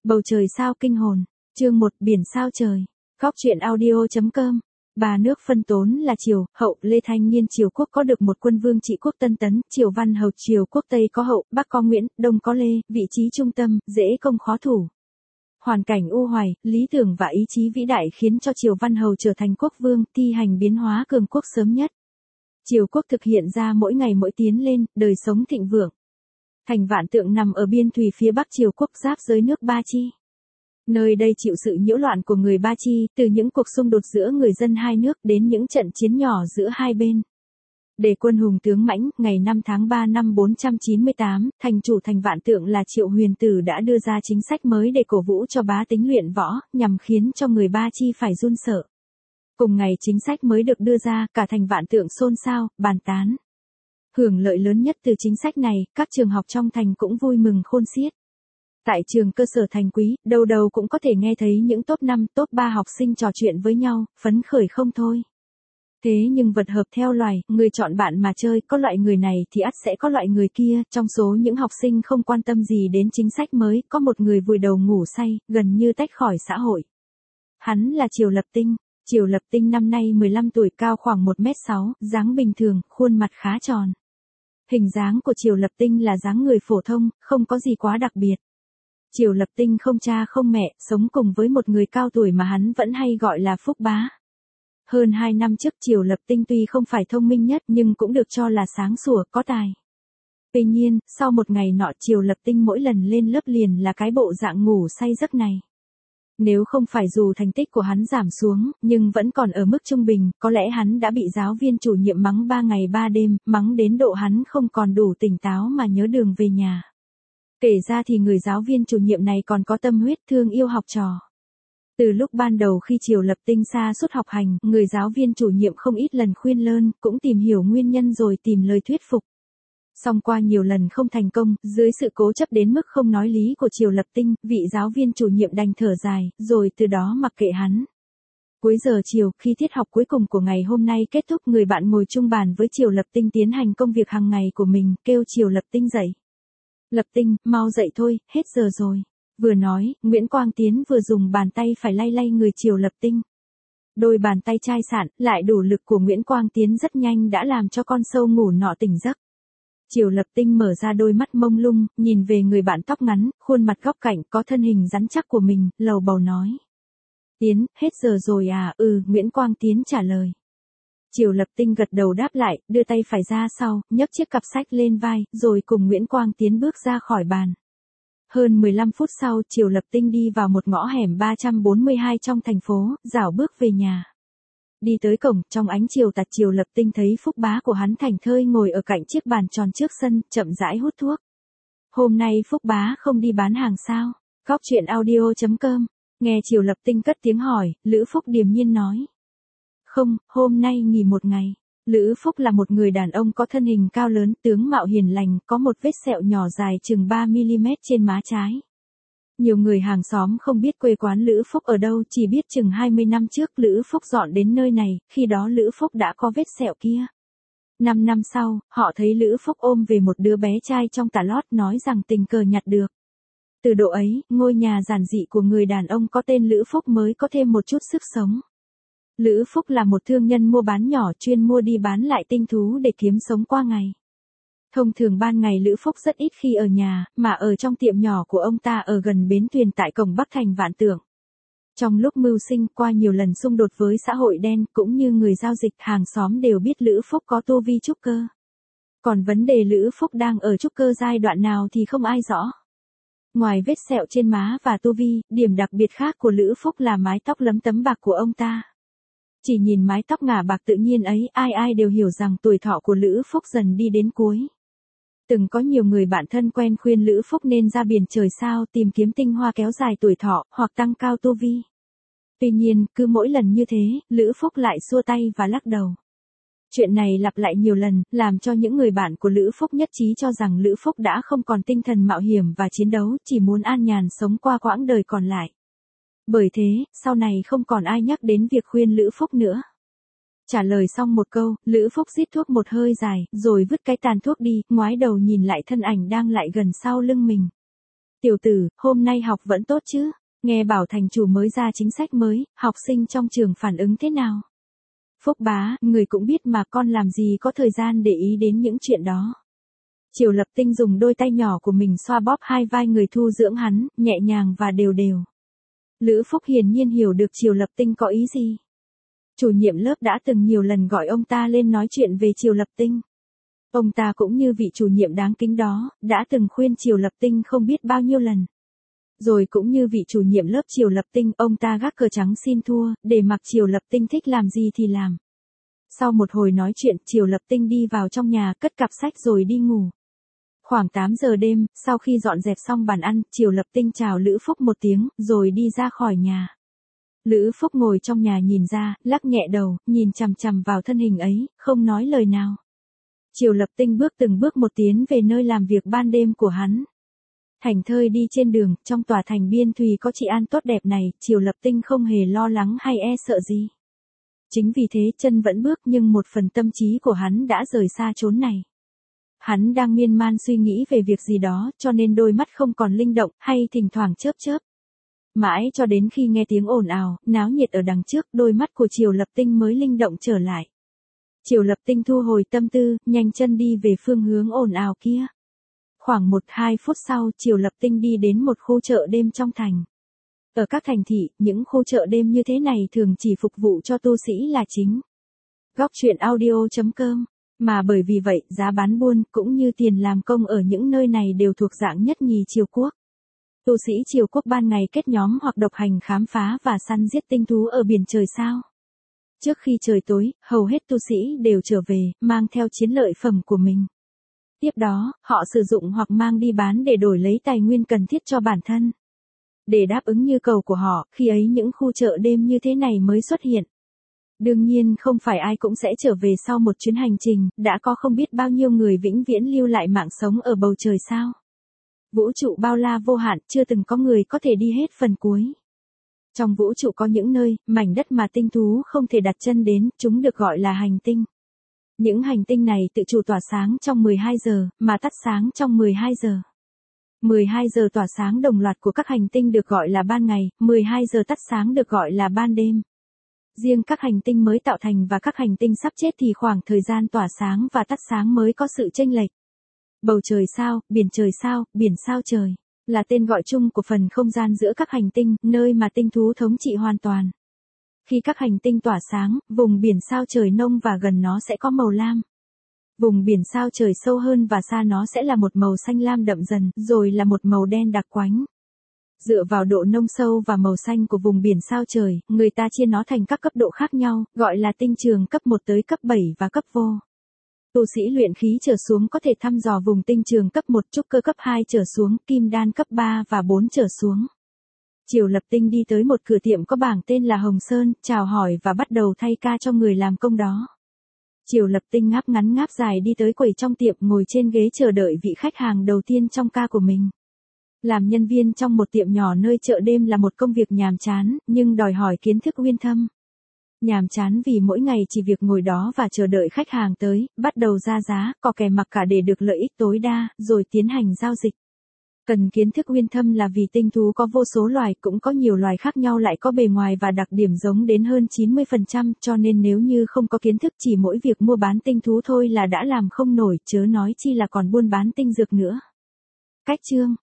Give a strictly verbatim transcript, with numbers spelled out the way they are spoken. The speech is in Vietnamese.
Bầu trời sao kinh hồn. Chương một Biển sao trời. Góc truyện audio chấm com. Ba nước phân tốn là Triều, Hậu, Lê Thanh Niên. Triều quốc có được một quân vương trị quốc Tân Tấn, Triều Văn Hầu. Triều quốc Tây có Hậu, Bắc có Nguyễn, Đông có Lê, vị trí trung tâm, dễ công khó thủ. Hoàn cảnh u hoài, lý tưởng và ý chí vĩ đại khiến cho Triều Văn Hầu trở thành quốc vương, thi hành biến hóa cường quốc sớm nhất. Triều quốc thực hiện ra mỗi ngày mỗi tiến lên, đời sống thịnh vượng. Thành Vạn Tượng nằm ở biên thùy phía bắc Triều quốc, giáp giới nước Ba Chi. Nơi đây chịu sự nhiễu loạn của người Ba Chi, từ những cuộc xung đột giữa người dân hai nước đến những trận chiến nhỏ giữa hai bên. Để quân hùng tướng mãnh, ngày năm tháng ba năm bốn trăm chín mươi tám, thành chủ thành Vạn Tượng là Triệu Huyền Tử đã đưa ra chính sách mới để cổ vũ cho bá tính luyện võ, nhằm khiến cho người Ba Chi phải run sợ. Cùng ngày chính sách mới được đưa ra, cả thành Vạn Tượng xôn xao, bàn tán. Hưởng lợi lớn nhất từ chính sách này, các trường học trong thành cũng vui mừng khôn xiết. Tại trường cơ sở Thành Quý, đầu đầu cũng có thể nghe thấy những top năm, top ba học sinh trò chuyện với nhau, phấn khởi không thôi. Thế nhưng vật hợp theo loài, người chọn bạn mà chơi, có loại người này thì ắt sẽ có loại người kia. Trong số những học sinh không quan tâm gì đến chính sách mới, có một người vùi đầu ngủ say, gần như tách khỏi xã hội. Hắn là Triều Lập Tinh. Triều Lập Tinh năm nay mười lăm tuổi, cao khoảng một mét sáu, dáng bình thường, khuôn mặt khá tròn. Hình dáng của Triều Lập Tinh là dáng người phổ thông, không có gì quá đặc biệt. Triều Lập Tinh không cha không mẹ, sống cùng với một người cao tuổi mà hắn vẫn hay gọi là Phúc Bá. Hơn hai năm trước Triều Lập Tinh tuy không phải thông minh nhất nhưng cũng được cho là sáng sủa, có tài. Tuy nhiên, sau một ngày nọ Triều Lập Tinh mỗi lần lên lớp liền là cái bộ dạng ngủ say giấc này. Nếu không phải dù thành tích của hắn giảm xuống, nhưng vẫn còn ở mức trung bình, có lẽ hắn đã bị giáo viên chủ nhiệm mắng ba ngày ba đêm, mắng đến độ hắn không còn đủ tỉnh táo mà nhớ đường về nhà. Kể ra thì người giáo viên chủ nhiệm này còn có tâm huyết thương yêu học trò. Từ lúc ban đầu khi Triều Lập Tinh sa sút học hành, người giáo viên chủ nhiệm không ít lần khuyên lơn, cũng tìm hiểu nguyên nhân rồi tìm lời thuyết phục. Song qua nhiều lần không thành công, dưới sự cố chấp đến mức không nói lý của Triều Lập Tinh, vị giáo viên chủ nhiệm đành thở dài, rồi từ đó mặc kệ hắn. Cuối giờ chiều, khi tiết học cuối cùng của ngày hôm nay kết thúc, người bạn ngồi chung bàn với Triều Lập Tinh tiến hành công việc hàng ngày của mình, kêu Triều Lập Tinh dậy. Lập Tinh, mau dậy thôi, hết giờ rồi. Vừa nói, Nguyễn Quang Tiến vừa dùng bàn tay phải lay lay người Triều Lập Tinh. Đôi bàn tay chai sạn, lại đủ lực của Nguyễn Quang Tiến rất nhanh đã làm cho con sâu ngủ nọ tỉnh giấc. Triều Lập Tinh mở ra đôi mắt mông lung, nhìn về người bạn tóc ngắn, khuôn mặt góc cạnh có thân hình rắn chắc của mình, lầu bầu nói. Tiến, hết giờ rồi à? Ừ, Nguyễn Quang Tiến trả lời. Triều Lập Tinh gật đầu đáp lại, đưa tay phải ra sau, nhấc chiếc cặp sách lên vai, rồi cùng Nguyễn Quang Tiến bước ra khỏi bàn. Hơn mười lăm phút sau, Triều Lập Tinh đi vào một ngõ hẻm ba trăm bốn mươi hai trong thành phố, rảo bước về nhà. Đi tới cổng, trong ánh chiều tạt Triều Lập Tinh thấy Phúc Bá của hắn thảnh thơi ngồi ở cạnh chiếc bàn tròn trước sân, chậm rãi hút thuốc. Hôm nay Phúc Bá không đi bán hàng sao? Góc truyện audio chấm com. Nghe Triều Lập Tinh cất tiếng hỏi, Lữ Phúc điềm nhiên nói. Không, hôm nay nghỉ một ngày. Lữ Phúc là một người đàn ông có thân hình cao lớn, tướng mạo hiền lành, có một vết sẹo nhỏ dài chừng ba mi li mét trên má trái. Nhiều người hàng xóm không biết quê quán Lữ Phúc ở đâu, chỉ biết chừng hai mươi năm trước Lữ Phúc dọn đến nơi này, khi đó Lữ Phúc đã có vết sẹo kia. Năm năm sau, họ thấy Lữ Phúc ôm về một đứa bé trai trong tà lót, nói rằng tình cờ nhặt được. Từ độ ấy, ngôi nhà giản dị của người đàn ông có tên Lữ Phúc mới có thêm một chút sức sống. Lữ Phúc là một thương nhân mua bán nhỏ, chuyên mua đi bán lại tinh thú để kiếm sống qua ngày. Thông thường ban ngày Lữ Phúc rất ít khi ở nhà, mà ở trong tiệm nhỏ của ông ta ở gần bến thuyền tại cổng Bắc thành Vạn Tượng. Trong lúc mưu sinh, qua nhiều lần xung đột với xã hội đen, cũng như người giao dịch, hàng xóm đều biết Lữ Phúc có tu vi trúc cơ. Còn vấn đề Lữ Phúc đang ở trúc cơ giai đoạn nào thì không ai rõ. Ngoài vết sẹo trên má và tu vi, điểm đặc biệt khác của Lữ Phúc là mái tóc lấm tấm bạc của ông ta. Chỉ nhìn mái tóc ngả bạc tự nhiên ấy, ai ai đều hiểu rằng tuổi thọ của Lữ Phúc dần đi đến cuối. Từng có nhiều người bạn thân quen khuyên Lữ Phúc nên ra biển trời sao tìm kiếm tinh hoa kéo dài tuổi thọ, hoặc tăng cao tu vi. Tuy nhiên, cứ mỗi lần như thế, Lữ Phúc lại xua tay và lắc đầu. Chuyện này lặp lại nhiều lần, làm cho những người bạn của Lữ Phúc nhất trí cho rằng Lữ Phúc đã không còn tinh thần mạo hiểm và chiến đấu, chỉ muốn an nhàn sống qua quãng đời còn lại. Bởi thế, sau này không còn ai nhắc đến việc khuyên Lữ Phúc nữa. Trả lời xong một câu, Lữ Phúc rít thuốc một hơi dài, rồi vứt cái tàn thuốc đi, ngoái đầu nhìn lại thân ảnh đang lại gần sau lưng mình. Tiểu tử, hôm nay học vẫn tốt chứ? Nghe bảo thành chủ mới ra chính sách mới, học sinh trong trường phản ứng thế nào? Phúc bá, người cũng biết mà, con làm gì có thời gian để ý đến những chuyện đó. Triều Lập Tinh dùng đôi tay nhỏ của mình xoa bóp hai vai người thu dưỡng hắn, nhẹ nhàng và đều đều. Lữ Phúc hiển nhiên hiểu được Triều Lập Tinh có ý gì. Chủ nhiệm lớp đã từng nhiều lần gọi ông ta lên nói chuyện về Triều Lập Tinh. Ông ta cũng như vị chủ nhiệm đáng kính đó, đã từng khuyên Triều Lập Tinh không biết bao nhiêu lần. Rồi cũng như vị chủ nhiệm lớp Triều Lập Tinh, ông ta gác cờ trắng xin thua, để mặc Triều Lập Tinh thích làm gì thì làm. Sau một hồi nói chuyện, Triều Lập Tinh đi vào trong nhà, cất cặp sách rồi đi ngủ. Khoảng tám giờ đêm, sau khi dọn dẹp xong bàn ăn, Triều Lập Tinh chào Lữ Phúc một tiếng, rồi đi ra khỏi nhà. Lữ Phúc ngồi trong nhà nhìn ra, lắc nhẹ đầu, nhìn chằm chằm vào thân hình ấy, không nói lời nào. Triều Lập Tinh bước từng bước một tiến về nơi làm việc ban đêm của hắn. Thành thơi đi trên đường, trong tòa thành biên thùy có trị an tốt đẹp này, Triều Lập Tinh không hề lo lắng hay e sợ gì. Chính vì thế chân vẫn bước nhưng một phần tâm trí của hắn đã rời xa chốn này. Hắn đang miên man suy nghĩ về việc gì đó, cho nên đôi mắt không còn linh động, hay thỉnh thoảng chớp chớp. Mãi cho đến khi nghe tiếng ồn ào, náo nhiệt ở đằng trước, đôi mắt của Triều Lập Tinh mới linh động trở lại. Triều Lập Tinh thu hồi tâm tư, nhanh chân đi về phương hướng ồn ào kia. Khoảng một hai phút sau, Triều Lập Tinh đi đến một khu chợ đêm trong thành. Ở các thành thị, những khu chợ đêm như thế này thường chỉ phục vụ cho tu sĩ là chính. Góc truyện audio chấm com. Mà bởi vì vậy, giá bán buôn, cũng như tiền làm công ở những nơi này đều thuộc dạng nhất nhì Triều Quốc. Tu sĩ Triều Quốc ban ngày kết nhóm hoặc độc hành khám phá và săn giết tinh thú ở biển trời sao. Trước khi trời tối, hầu hết tu sĩ đều trở về, mang theo chiến lợi phẩm của mình. Tiếp đó, họ sử dụng hoặc mang đi bán để đổi lấy tài nguyên cần thiết cho bản thân. Để đáp ứng nhu cầu của họ, khi ấy những khu chợ đêm như thế này mới xuất hiện. Đương nhiên không phải ai cũng sẽ trở về sau một chuyến hành trình, đã có không biết bao nhiêu người vĩnh viễn lưu lại mạng sống ở bầu trời sao. Vũ trụ bao la vô hạn, chưa từng có người có thể đi hết phần cuối. Trong vũ trụ có những nơi, mảnh đất mà tinh thú không thể đặt chân đến, chúng được gọi là hành tinh. Những hành tinh này tự chủ tỏa sáng trong mười hai giờ, mà tắt sáng trong mười hai giờ. mười hai giờ tỏa sáng đồng loạt của các hành tinh được gọi là ban ngày, mười hai giờ tắt sáng được gọi là ban đêm. Riêng các hành tinh mới tạo thành và các hành tinh sắp chết thì khoảng thời gian tỏa sáng và tắt sáng mới có sự chênh lệch. Bầu trời sao, biển trời sao, biển sao trời, là tên gọi chung của phần không gian giữa các hành tinh, nơi mà tinh thú thống trị hoàn toàn. Khi các hành tinh tỏa sáng, vùng biển sao trời nông và gần nó sẽ có màu lam. Vùng biển sao trời sâu hơn và xa nó sẽ là một màu xanh lam đậm dần, rồi là một màu đen đặc quánh. Dựa vào độ nông sâu và màu xanh của vùng biển sao trời, người ta chia nó thành các cấp độ khác nhau, gọi là tinh trường cấp một tới cấp bảy và cấp vô. Tu sĩ luyện khí trở xuống có thể thăm dò vùng tinh trường cấp một, trúc cơ cấp hai trở xuống, kim đan cấp ba và bốn trở xuống. Triều Lập Tinh đi tới một cửa tiệm có bảng tên là Hồng Sơn, chào hỏi và bắt đầu thay ca cho người làm công đó. Triều Lập Tinh ngáp ngắn ngáp dài đi tới quầy trong tiệm, ngồi trên ghế chờ đợi vị khách hàng đầu tiên trong ca của mình. Làm nhân viên trong một tiệm nhỏ nơi chợ đêm là một công việc nhàm chán, nhưng đòi hỏi kiến thức uyên thâm. Nhàm chán vì mỗi ngày chỉ việc ngồi đó và chờ đợi khách hàng tới, bắt đầu ra giá, có kẻ mặc cả để được lợi ích tối đa, rồi tiến hành giao dịch. Cần kiến thức uyên thâm là vì tinh thú có vô số loài, cũng có nhiều loài khác nhau lại có bề ngoài và đặc điểm giống đến hơn chín mươi phần trăm, cho nên nếu như không có kiến thức chỉ mỗi việc mua bán tinh thú thôi là đã làm không nổi, chớ nói chi là còn buôn bán tinh dược nữa. Cách chương